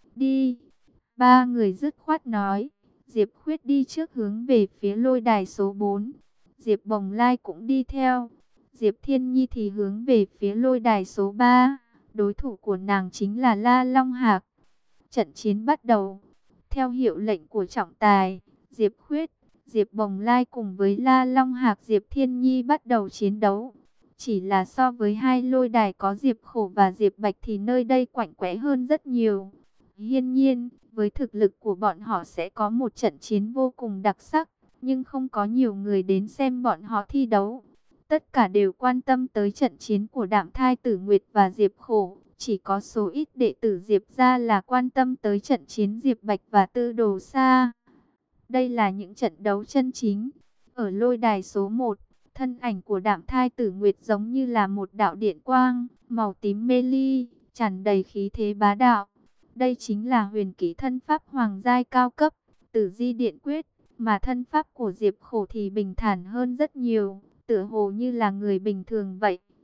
Đi. Ba người dứt khoát nói. Diệp Khuyết đi trước hướng về phía lôi đài số 4. Diệp Bồng Lai cũng đi theo. Diệp Thiên Nhi thì hướng về phía lôi đài số 3. Đối thủ của nàng chính là La Long Hạc. Trận chiến bắt đầu. Theo hiệu lệnh của trọng tài, Diệp Khuyết, Diệp Bồng Lai cùng với La Long Hạc, Diệp Thiên Nhi bắt đầu chiến đấu. Chỉ là so với hai lôi đài có Diệp Khổ và Diệp Bạch thì nơi đây quạnh quẽ hơn rất nhiều. Hiển nhiên, với thực lực của bọn họ sẽ có một trận chiến vô cùng đặc sắc, nhưng không có nhiều người đến xem bọn họ thi đấu. Tất cả đều quan tâm tới trận chiến của Đạm Thai Tử Nguyệt và Diệp Khổ. Chỉ có số ít đệ tử Diệp gia là quan tâm tới trận chiến Diệp Bạch và Tư Đồ Sa. Đây là những trận đấu chân chính. Ở lôi đài số 1, thân ảnh của Đạm Thai Tử Nguyệt giống như là một đạo điện quang, màu tím mê ly, tràn đầy khí thế bá đạo. Đây chính là huyền kỹ thân pháp hoàng giai cao cấp, Tử Di Điện quyết, mà thân pháp của Diệp Khổ thì bình thản hơn rất nhiều, tựa hồ như là người bình thường vậy.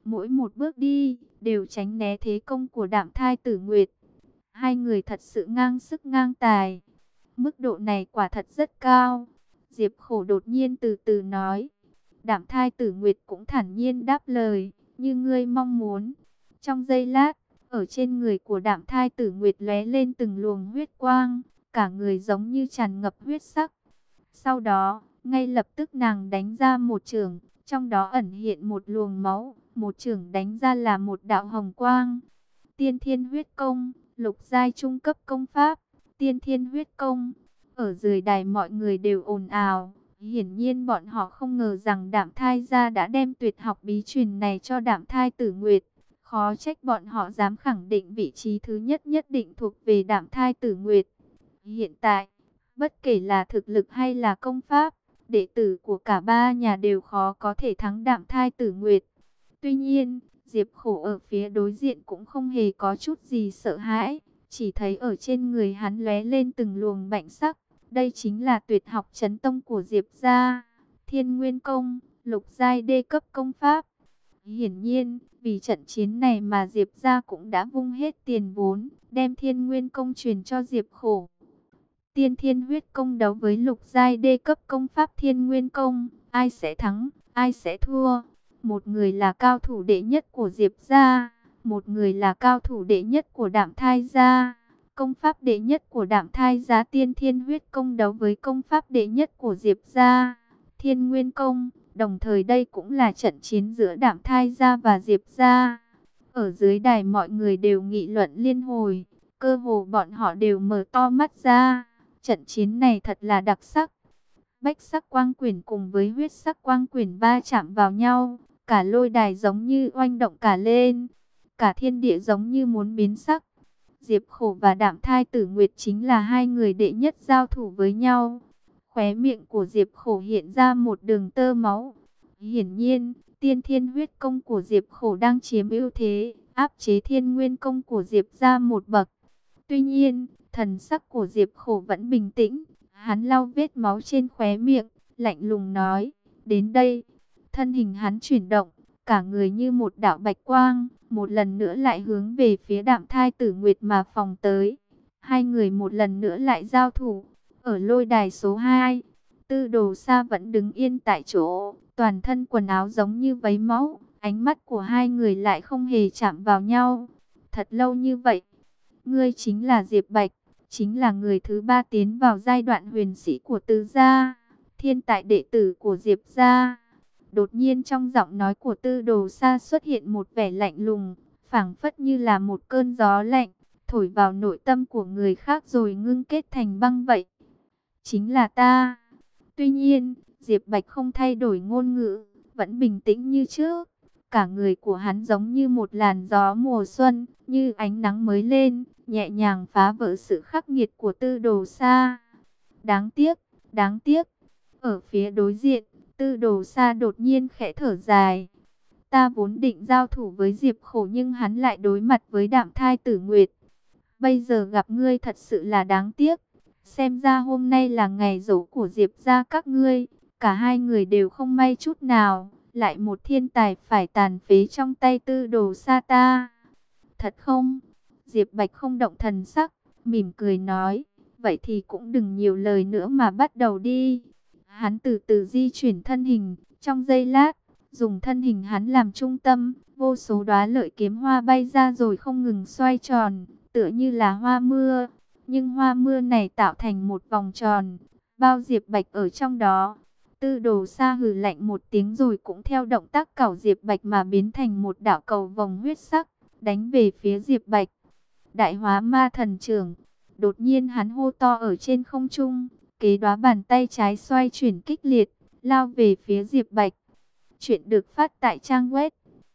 mỗi một bước đi đều tránh né thế công của Đạm Thai Tử Nguyệt. Hai người thật sự ngang sức ngang tài. Mức độ này quả thật rất cao. Diệp Khổ đột nhiên từ từ nói. Đạm Thai Tử Nguyệt cũng thản nhiên đáp lời, như ngươi mong muốn. Trong giây lát, ở trên người của Đạm Thai Tử Nguyệt lóe lên từng luồng huyết quang, cả người giống như tràn ngập huyết sắc. Sau đó, ngay lập tức nàng đánh ra một chưởng, trong đó ẩn hiện một luồng máu, một chưởng đánh ra là một đạo hồng quang. Tiên Thiên Huyết Công, lục giai trung cấp công pháp, Tiên Thiên Huyết Công. Ở dưới đài mọi người đều ồn ào. Hiển nhiên bọn họ không ngờ rằng Đạm Thai gia đã đem tuyệt học bí truyền này cho Đạm Thai Tử Nguyệt. Khó trách bọn họ dám khẳng định vị trí thứ nhất nhất định thuộc về Đạm Thai Tử Nguyệt. Hiện tại, bất kể là thực lực hay là công pháp, đệ tử của cả ba nhà đều khó có thể thắng Đạm Thai Tử Nguyệt. Tuy nhiên, Diệp Khổ ở phía đối diện cũng không hề có chút gì sợ hãi, chỉ thấy ở trên người hắn lóe lên từng luồng bạch sắc. Đây chính là tuyệt học chấn tông của Diệp gia, Thiên Nguyên Công, lục giai đê cấp công pháp. Hiển nhiên, vì trận chiến này mà Diệp gia cũng đã vung hết tiền vốn, đem Thiên Nguyên Công truyền cho Diệp Khổ. Tiên Thiên Huyết Công đấu với lục giai đê cấp công pháp Thiên Nguyên Công, ai sẽ thắng, ai sẽ thua? Một người là cao thủ đệ nhất của Diệp gia, một người là cao thủ đệ nhất của Đạm Thai gia. Công pháp đệ nhất của Đạm Thai gia Tiên Thiên Huyết Công đấu với công pháp đệ nhất của Diệp gia, Thiên Nguyên Công. Đồng thời đây cũng là trận chiến giữa Đạm Thai gia và Diệp gia. Ở dưới đài mọi người đều nghị luận liên hồi, cơ hồ bọn họ đều mở to mắt ra. Trận chiến này thật là đặc sắc. Bách sắc quang quyển cùng với huyết sắc quang quyển va chạm vào nhau, cả lôi đài giống như oanh động cả lên, cả thiên địa giống như muốn biến sắc. Diệp Khổ và Đạm Thai Tử Nguyệt chính là hai người đệ nhất giao thủ với nhau. Khóe miệng của Diệp Khổ hiện ra một đường tơ máu. Hiển nhiên, Tiên Thiên Huyết Công của Diệp Khổ đang chiếm ưu thế, áp chế Thiên Nguyên Công của Diệp ra một bậc. Tuy nhiên, thần sắc của Diệp Khổ vẫn bình tĩnh. Hắn lau vết máu trên khóe miệng, lạnh lùng nói, đến đây. Thân hình hắn chuyển động, cả người như một đạo bạch quang, một lần nữa lại hướng về phía Đạm Thai Tử Nguyệt mà phóng tới. Hai người một lần nữa lại giao thủ. Ở lôi đài số 2, Tư Đồ Sa vẫn đứng yên tại chỗ, toàn thân quần áo giống như vấy máu, ánh mắt của hai người lại không hề chạm vào nhau. Thật lâu như vậy, ngươi chính là Diệp Bạch, chính là người thứ ba tiến vào giai đoạn huyền sĩ của Tư gia, thiên tài đệ tử của Diệp gia. Đột nhiên trong giọng nói của Tư Đồ Sa xuất hiện một vẻ lạnh lùng, phảng phất như là một cơn gió lạnh, thổi vào nội tâm của người khác rồi ngưng kết thành băng vậy. Chính là ta. Tuy nhiên, Diệp Bạch không thay đổi ngôn ngữ, vẫn bình tĩnh như trước. Cả người của hắn giống như một làn gió mùa xuân, như ánh nắng mới lên, nhẹ nhàng phá vỡ sự khắc nghiệt của Tư Đồ Sa. Đáng tiếc, đáng tiếc. Ở phía đối diện, Tư Đồ Sa đột nhiên khẽ thở dài. Ta vốn định giao thủ với Diệp Khổ nhưng hắn lại đối mặt với Đạm Thai Tử Nguyệt. Bây giờ gặp ngươi thật sự là đáng tiếc. Xem ra hôm nay là ngày giỗ của Diệp gia các ngươi. Cả hai người đều không may chút nào. Lại một thiên tài phải tàn phế trong tay Tư Đồ Sa ta. Thật không? Diệp Bạch không động thần sắc, mỉm cười nói. Vậy thì cũng đừng nhiều lời nữa mà bắt đầu đi. Hắn từ từ di chuyển thân hình. Trong giây lát, dùng thân hình hắn làm trung tâm, vô số đóa lợi kiếm hoa bay ra rồi không ngừng xoay tròn, tựa như là hoa mưa. Nhưng hoa mưa này tạo thành một vòng tròn, bao Diệp Bạch ở trong đó. Tư Đồ Sa hừ lạnh một tiếng rồi cũng theo động tác cẩu Diệp Bạch mà biến thành một đạo cầu vòng huyết sắc, đánh về phía Diệp Bạch. Đại Hóa Ma Thần Chưởng. Đột nhiên hắn hô to ở trên không trung, kế đóa bàn tay trái xoay chuyển kích liệt, lao về phía Diệp Bạch. Chuyện được phát tại trang web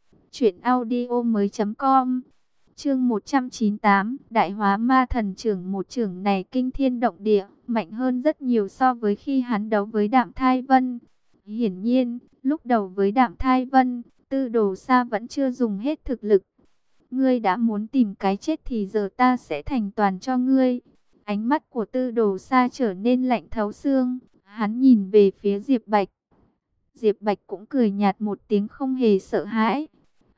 truyệnaudiomoi.com. Chương 198, Đại Hóa Ma Thần Chưởng. Một chưởng này kinh thiên động địa, mạnh hơn rất nhiều so với khi hắn đấu với Đạm Thai Vân. Hiển nhiên, lúc đầu với Đạm Thai Vân, Tư Đồ Sa vẫn chưa dùng hết thực lực. Ngươi đã muốn tìm cái chết thì giờ ta sẽ thành toàn cho ngươi. Ánh mắt của Tư Đồ Sa trở nên lạnh thấu xương, hắn nhìn về phía Diệp Bạch. Diệp Bạch cũng cười nhạt một tiếng không hề sợ hãi.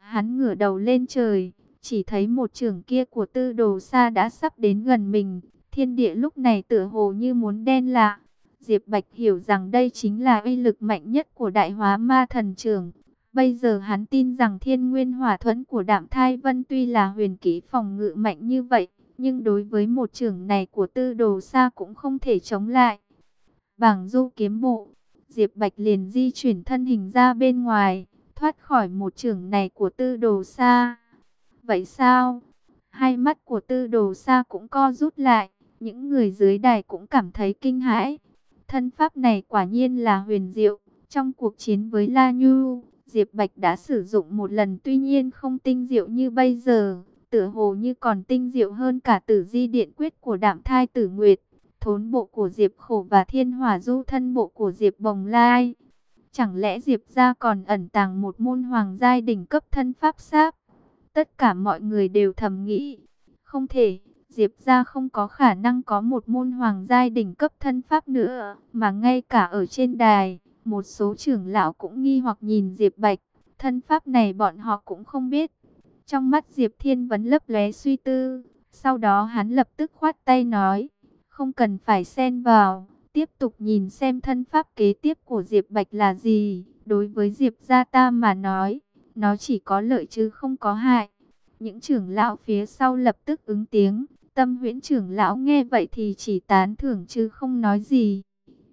Hắn ngửa đầu lên trời, chỉ thấy một chưởng kia của Tư Đồ Sa đã sắp đến gần mình. Thiên địa lúc này tựa hồ như muốn đen lại. Diệp Bạch hiểu rằng đây chính là uy lực mạnh nhất của Đại Hóa Ma Thần Chưởng. Bây giờ hắn tin rằng Thiên Nguyên Hỏa Thuẫn của Đạm Thai Vân tuy là huyền kỹ phòng ngự mạnh như vậy, nhưng đối với một chưởng này của Tư Đồ Sa cũng không thể chống lại. Bảng Du Kiếm Bộ, Diệp Bạch liền di chuyển thân hình ra bên ngoài, thoát khỏi một chưởng này của Tư Đồ Sa. Vậy sao? Hai mắt của Tư Đồ Sa cũng co rút lại, những người dưới đài cũng cảm thấy kinh hãi. Thân pháp này quả nhiên là huyền diệu. Trong cuộc chiến với La Nhu, Diệp Bạch đã sử dụng một lần, tuy nhiên không tinh diệu như bây giờ, tựa hồ như còn tinh diệu hơn cả Tử Di Điện Quyết của Đạm Thai Tử Nguyệt, Thốn Bộ của Diệp Khổ và Thiên Hỏa Du Thân Bộ của Diệp Bồng Lai. Chẳng lẽ Diệp gia còn ẩn tàng một môn hoàng giai đỉnh cấp thân pháp sáp? Tất cả mọi người đều thầm nghĩ, không thể, Diệp gia không có khả năng có một môn hoàng giai đỉnh cấp thân pháp nữa, mà ngay cả ở trên đài, một số trưởng lão cũng nghi hoặc nhìn Diệp Bạch, thân pháp này bọn họ cũng không biết. Trong mắt Diệp Thiên Vấn lấp lóe suy tư, sau đó hắn lập tức khoát tay nói, không cần phải xen vào, tiếp tục nhìn xem thân pháp kế tiếp của Diệp Bạch là gì. Đối với Diệp gia ta mà nói, nó chỉ có lợi chứ không có hại. Những trưởng lão phía sau lập tức ứng tiếng. Tâm Huyễn trưởng lão nghe vậy thì chỉ tán thưởng chứ không nói gì.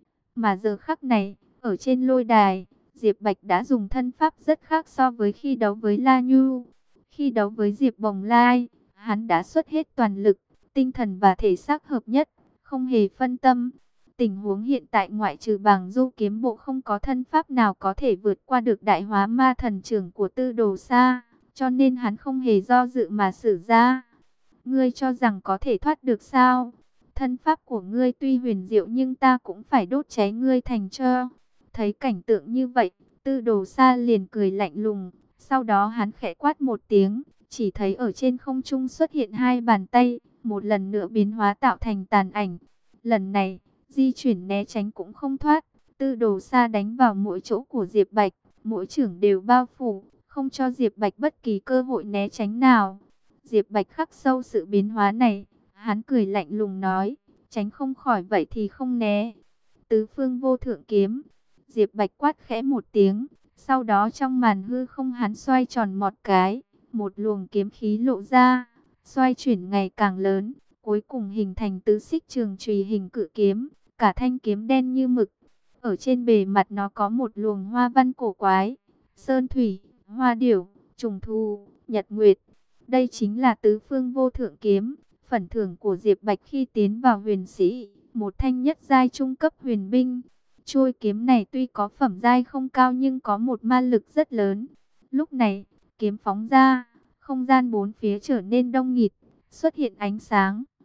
Mà giờ khắc này, ở trên lôi đài, Diệp Bạch đã dùng thân pháp rất khác so với khi đấu với La Nhu. Khi đấu với Diệp Bồng Lai, hắn đã xuất hết toàn lực, tinh thần và thể xác hợp nhất, không hề phân tâm. Tình huống hiện tại ngoại trừ Bàng Du Kiếm Bộ không có thân pháp nào có thể vượt qua được Đại Hóa Ma Thần Chưởng của Tư Đồ Sa, cho nên hắn không hề do dự mà sử ra. Ngươi cho rằng có thể thoát được sao? Thân pháp của ngươi tuy huyền diệu nhưng ta cũng phải đốt cháy ngươi thành tro. Thấy cảnh tượng như vậy, Tư Đồ Sa liền cười lạnh lùng. Sau đó hắn khẽ quát một tiếng, chỉ thấy ở trên không trung xuất hiện hai bàn tay, một lần nữa biến hóa tạo thành tàn ảnh. Lần này, di chuyển né tránh cũng không thoát. Tư Đồ Sa đánh vào mỗi chỗ của Diệp Bạch, mỗi chưởng đều bao phủ, không cho Diệp Bạch bất kỳ cơ hội né tránh nào. Diệp Bạch khắc sâu sự biến hóa này, hắn cười lạnh lùng nói, tránh không khỏi vậy thì không né. Tứ phương vô thượng kiếm, Diệp Bạch quát khẽ một tiếng, sau đó trong màn hư không hắn xoay tròn một cái, một luồng kiếm khí lộ ra, xoay chuyển ngày càng lớn, cuối cùng hình thành tứ xích trường chùy hình cự kiếm, cả thanh kiếm đen như mực. Ở trên bề mặt nó có một luồng hoa văn cổ quái, sơn thủy, hoa điểu, trùng thu, nhật nguyệt. Đây chính là tứ phương vô thượng kiếm, phần thưởng của Diệp Bạch khi tiến vào huyền sĩ, một thanh nhất giai trung cấp huyền binh. Chuôi kiếm này tuy có phẩm giai không cao nhưng có một ma lực rất lớn. Lúc này, kiếm phóng ra, không gian bốn phía trở nên đông nghịt, xuất hiện ánh sáng.